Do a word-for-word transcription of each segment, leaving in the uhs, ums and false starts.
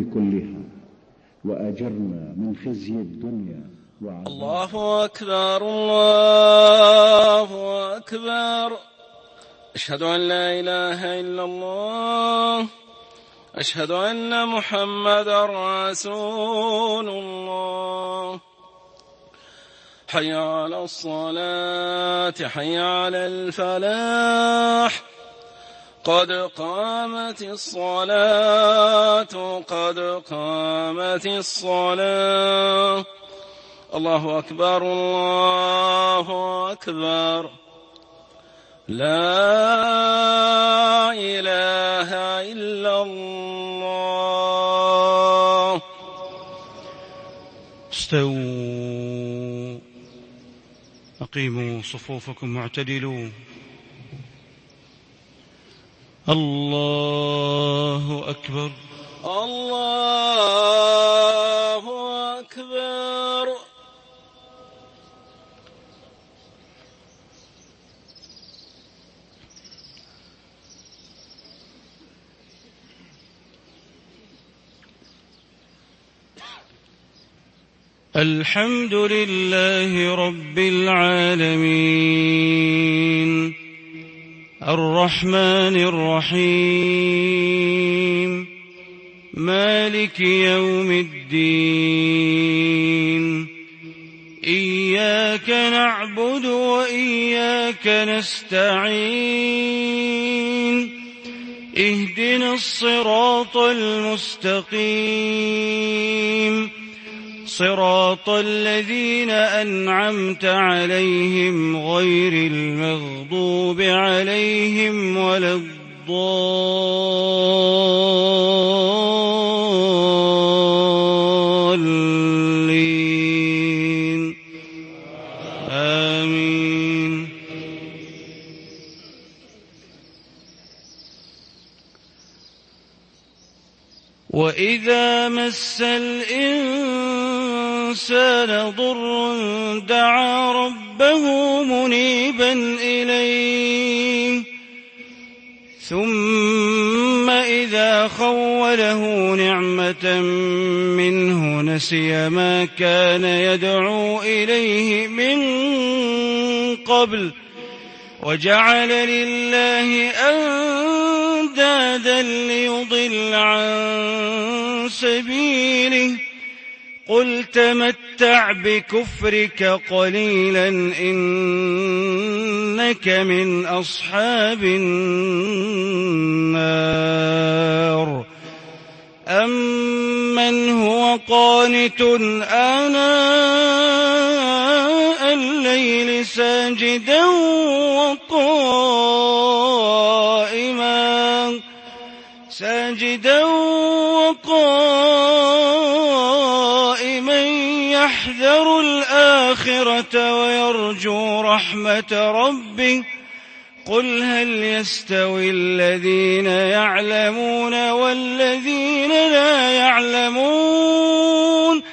كلها، وأجرنا من خزي الدنيا وعذاب. الله أكبر الله أكبر. أشهد أن لا إله إلا الله. أشهد أن محمدا رسول الله. حي على الصلاة حي على الفلاح. قد قامت الصلاة قد قامت الصلاة. الله أكبر الله أكبر. لا إله إلا الله. استووا، أقيموا صفوفكم واعتدلوا. الله أكبر الله أكبر. الحمد لله رب العالمين الرحمن الرحيم مالك يوم الدين. إياك نعبد وإياك نستعين. اهدنا الصراط المستقيم، صراط الذين أنعمت عليهم غير المغضوب عليهم ولا الضالين. آمين. وإذا مس الإنسان ضر دعا ربه منيبا إليه، ثم إذا خوله نعمة منه نسي ما كان يدعو إليه من قبل وجعل لله أندادا ليضل عن سبيله. قل تمتع بكفرك قليلا إنك من أصحاب النار. أمن هو قانت آناء الليل ساجدا وقائما ساجدا وقائما يحذر الآخرة ويرجو رحمة ربه. قل هل يستوي الذين يعلمون والذين لا يعلمون؟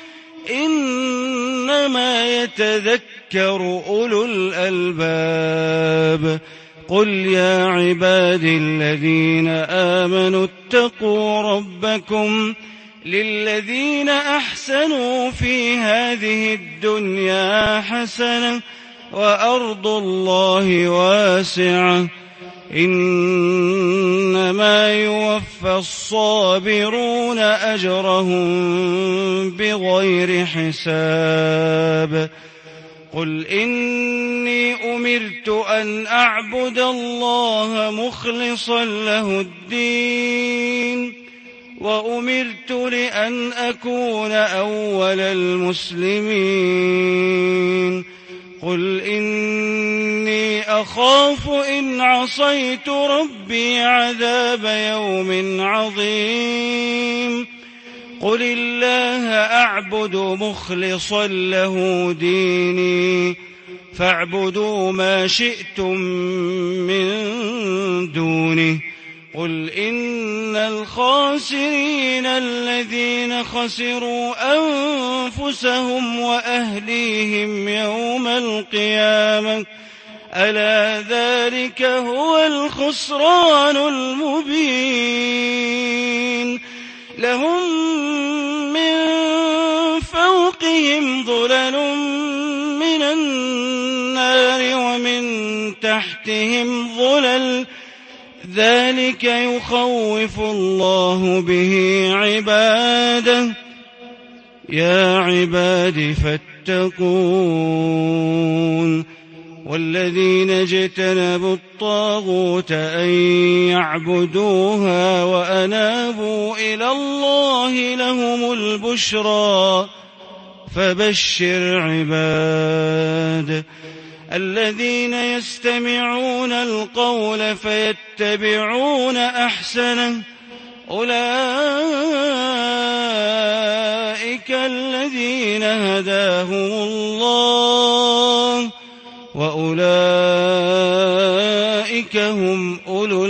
إنما يتذكر أولو الألباب. قل يا عبادي الذين آمنوا اتقوا ربكم للذين أحسنوا في هذه الدنيا حسنة وأرض الله واسعة إنما يوفى الصابرون أجرهم بغير حساب. قل إني أمرت أن أعبد الله مخلصا له الدين وأمرت لأن أكون أول المسلمين. قل إني أخاف إن عصيت ربي عذاب يوم عظيم. قل الله أعبد مخلصا له ديني فاعبدوا ما شئتم من دونه. قل إن الخاسرين الذين خسروا أنفسهم وأهليهم يوم القيامة ألا ذلك هو الخسران المبين. لهم من فوقهم ظلل من النار ومن تحتهم ظلل ذلك يخوف الله به عباده يا عباد فاتقون والذين اجتنبوا الطاغوت أن يعبدوها وأنابوا إلى الله لهم البشرى فبشر عباد الذين يستمعون القول فيتبعون أحسنه أولئك الذين هداهم الله وأولئك هم أولو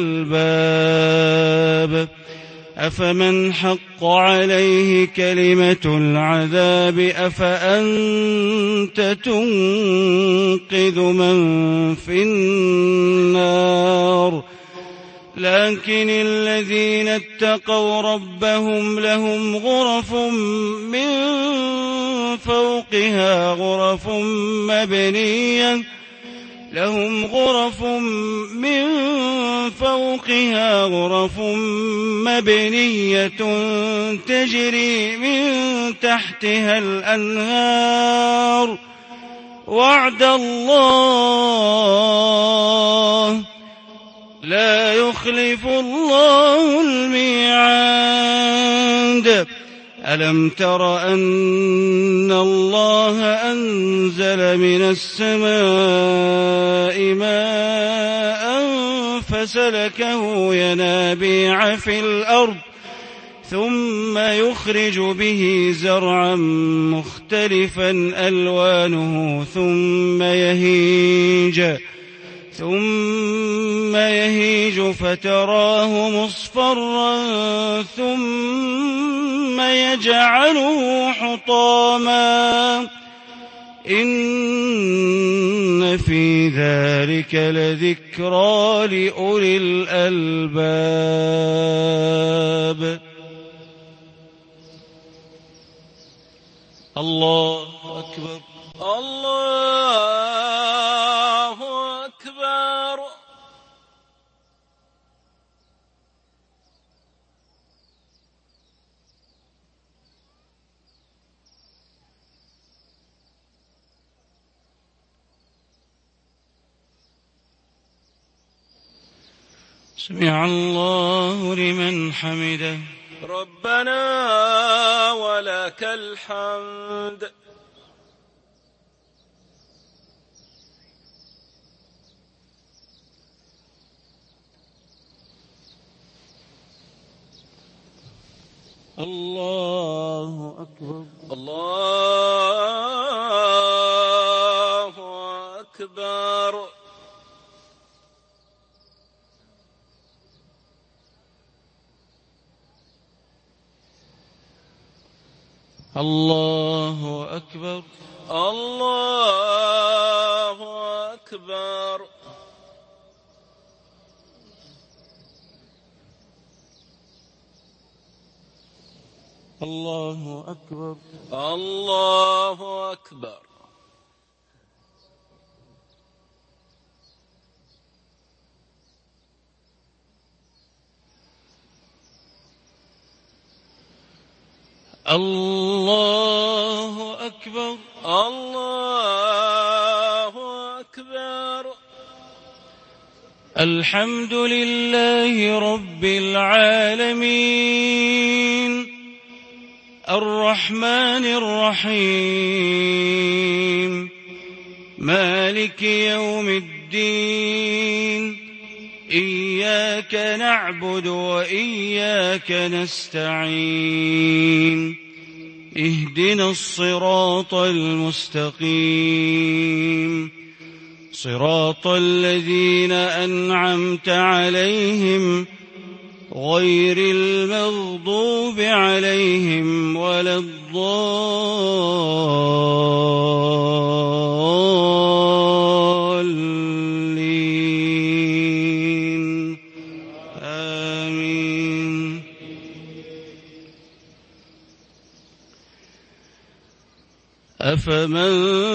الألباب أفمن حق عليه كلمة العذاب أفأنت تنقذ من في النار لكن الذين اتقوا ربهم لهم غرف من فوقها غرف مبنية لهم غرف من فوقها غرف مبنية تجري من تحتها الأنهار وعد الله لا يخلف الله الميعاد ألم تر أن الله أنزل من السماء ماء فسلكه ينابيع في الأرض ثم يخرج به زرعا مختلفا ألوانه ثم يهيج ثم يهيج فتراه مصفرا ثم يجعله حطاما إن في ذلك لذكرى لأولي الألباب الله أكبر الله أكبر سمع الله لمن حمده ربنا ولك الحمد الله أكبر الله أكبر الله أكبر الله أكبر الله أكبر الله أكبر الله أكبر الله أكبر الحمد لله رب العالمين الرحمن الرحيم مالك يوم الدين إياك نعبد وإياك نستعين اهدنا الصراط المستقيم صراط الذين أنعمت عليهم غير المغضوب عليهم ولا الضالين آمين أفمن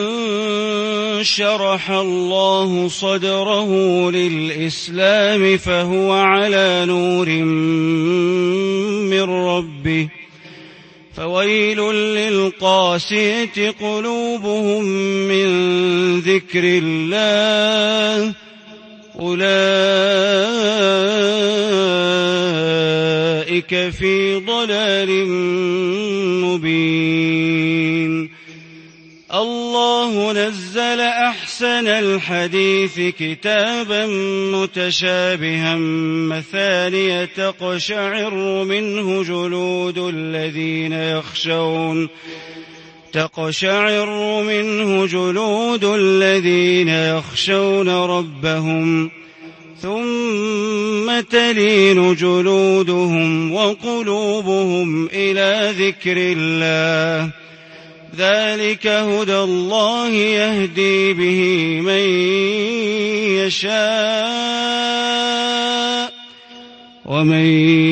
شرح الله صدره للإسلام فهو على نور من ربه فويل للقاسية قلوبهم من ذكر الله أولئك في ضلال مبين. الله نزل أحسن الحديث كتابا متشابها مثانية تقشعر منه جلود الذين يخشون تقشعر منه جلود الذين يخشون ربهم ثم تلين جلودهم وقلوبهم إلى ذكر الله ذلك هدى الله يهدي به من يشاء ومن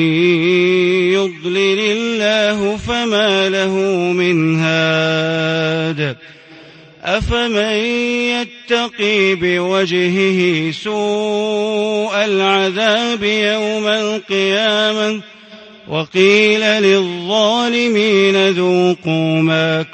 يضلل الله فما له من هاد. أفمن يتقي بوجهه سوء العذاب يوم القيامة وقيل للظالمين ذوقوا ما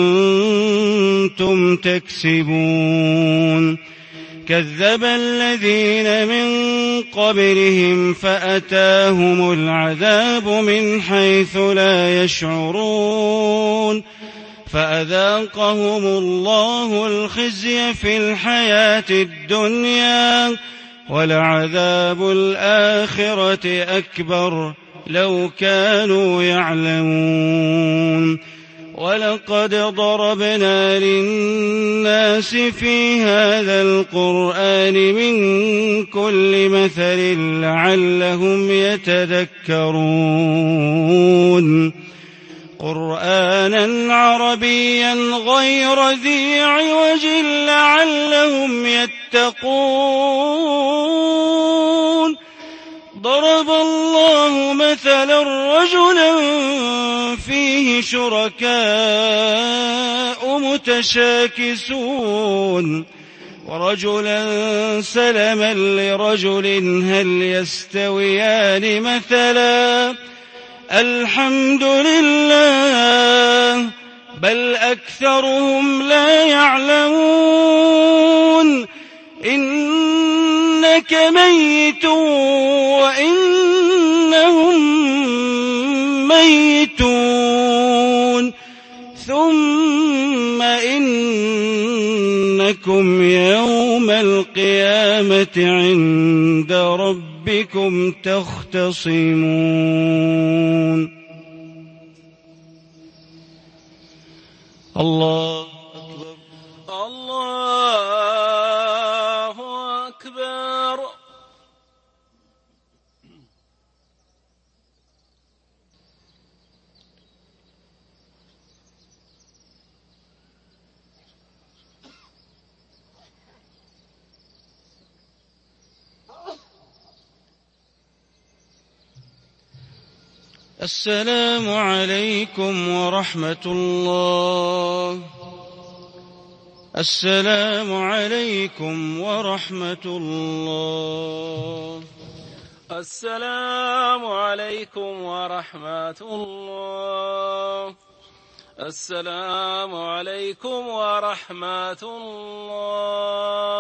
كنتم تكسبون. كذب الذين من قبلهم فأتاهم العذاب من حيث لا يشعرون فأذاقهم الله الخزي في الحياة الدنيا ولعذاب الآخرة أكبر لو كانوا يعلمون. ولقد ضربنا للناس في هذا القرآن من كل مثل لعلهم يتذكرون. قرآنا عربيا غير ذي عوج لعلهم يتقون. ضرب الله مثلا رجلا فيه شركاء متشاكسون ورجلا سلما لرجل هل يستويان مثلا الحمد لله بل أكثرهم لا يعلمون. إنك ميت وإنهم ميتون ثم إنكم يوم القيامة عند ربكم تختصمون. الله أكبر. الله أكبر. السلام عليكم ورحمة الله. السلام عليكم ورحمة الله. السلام عليكم ورحمة الله. السلام عليكم ورحمة الله.